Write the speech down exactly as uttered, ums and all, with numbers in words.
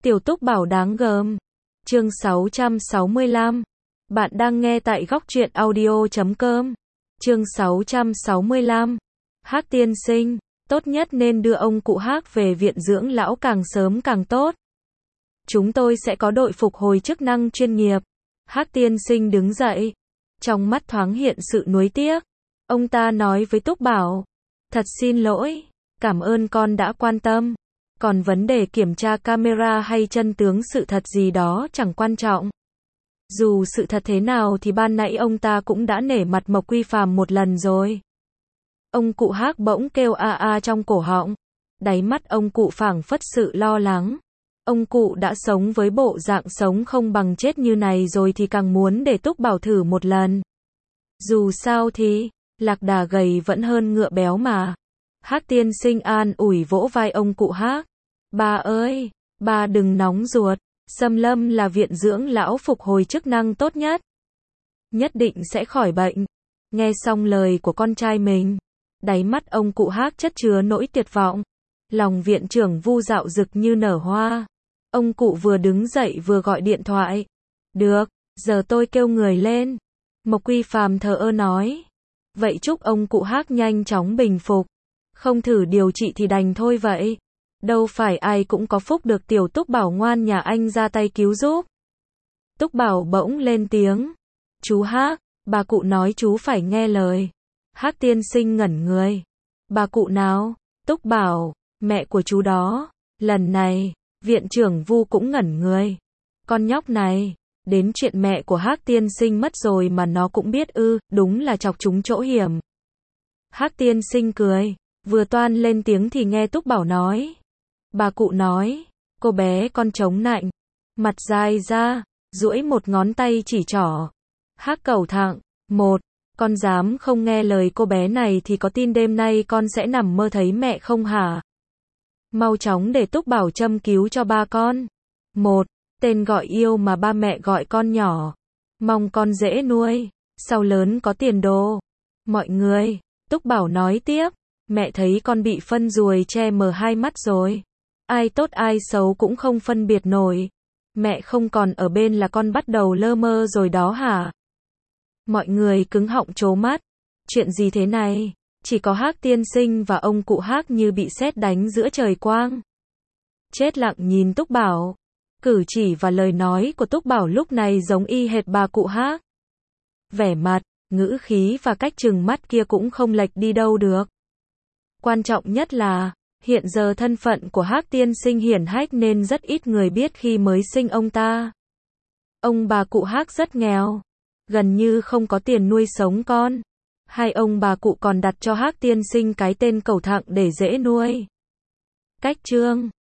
Tiểu Túc Bảo đáng gờm. Chương sáu trăm sáu mươi lăm. Bạn đang nghe tại góc truyện audio chấm com. Chương sáu trăm sáu mươi lăm. Hắc tiên sinh, tốt nhất nên đưa ông cụ Hắc về viện dưỡng lão càng sớm càng tốt. Chúng tôi sẽ có đội phục hồi chức năng chuyên nghiệp. Hắc tiên sinh đứng dậy, trong mắt thoáng hiện sự nuối tiếc. Ông ta nói với Túc Bảo, thật xin lỗi, cảm ơn con đã quan tâm. Còn vấn đề kiểm tra camera hay chân tướng sự thật gì đó chẳng quan trọng. Dù sự thật thế nào thì ban nãy ông ta cũng đã nể mặt Mộc Quy Phàm một lần rồi. Ông cụ Hắc bỗng kêu a a trong cổ họng. Đáy mắt ông cụ phảng phất sự lo lắng. Ông cụ đã sống với bộ dạng sống không bằng chết như này rồi thì càng muốn để Túc Bảo thử một lần. Dù sao thì, lạc đà gầy vẫn hơn ngựa béo mà. Hắc tiên sinh an ủi vỗ vai ông cụ Hắc. Ba ơi, ba đừng nóng ruột. Xâm Lâm là viện dưỡng lão phục hồi chức năng tốt nhất. Nhất định sẽ khỏi bệnh. Nghe xong lời của con trai mình, đáy mắt ông cụ Hắc chất chứa nỗi tuyệt vọng. Lòng viện trưởng Vu dạo rực như nở hoa. Ông cụ vừa đứng dậy vừa gọi điện thoại. Được, giờ tôi kêu người lên. Mộc Quy Phàm thờ ơ nói. Vậy chúc ông cụ Hắc nhanh chóng bình phục. Không thử điều trị thì đành thôi vậy. Đâu phải ai cũng có phúc được tiểu Túc Bảo ngoan nhà anh ra tay cứu giúp. Túc Bảo bỗng lên tiếng. Chú Hắc, bà cụ nói chú phải nghe lời. Hắc tiên sinh ngẩn người. Bà cụ nào? Túc Bảo, mẹ của chú đó. Lần này, viện trưởng Vu cũng ngẩn người. Con nhóc này, đến chuyện mẹ của Hắc tiên sinh mất rồi mà nó cũng biết ư, đúng là chọc chúng chỗ hiểm. Hắc tiên sinh cười, vừa toan lên tiếng thì nghe Túc Bảo nói. Bà cụ nói, cô bé con chống nạnh, mặt dài ra, duỗi một ngón tay chỉ trỏ. Hắc cẩu thẳng, một, con dám không nghe lời cô bé này thì có tin đêm nay con sẽ nằm mơ thấy mẹ không hả? Mau chóng để Túc Bảo châm cứu cho ba con. Một, tên gọi yêu mà ba mẹ gọi con nhỏ. Mong con dễ nuôi, sau lớn có tiền đồ. Mọi người, Túc Bảo nói tiếp, mẹ thấy con bị phân ruồi che mờ hai mắt rồi. Ai tốt ai xấu cũng không phân biệt nổi. Mẹ không còn ở bên là con bắt đầu lơ mơ rồi đó hả? Mọi người cứng họng trố mắt. Chuyện gì thế này? Chỉ có Hắc tiên sinh và ông cụ Hắc như bị sét đánh giữa trời quang. Chết lặng nhìn Túc Bảo. Cử chỉ và lời nói của Túc Bảo lúc này giống y hệt bà cụ Hắc. Vẻ mặt, ngữ khí và cách trừng mắt kia cũng không lệch đi đâu được. Quan trọng nhất là, hiện giờ thân phận của Hắc tiên sinh hiển hách nên rất ít người biết khi mới sinh ông ta. Ông bà cụ Hắc rất nghèo, gần như không có tiền nuôi sống con. Hai ông bà cụ còn đặt cho Hắc tiên sinh cái tên cẩu thẳng để dễ nuôi. Cách chương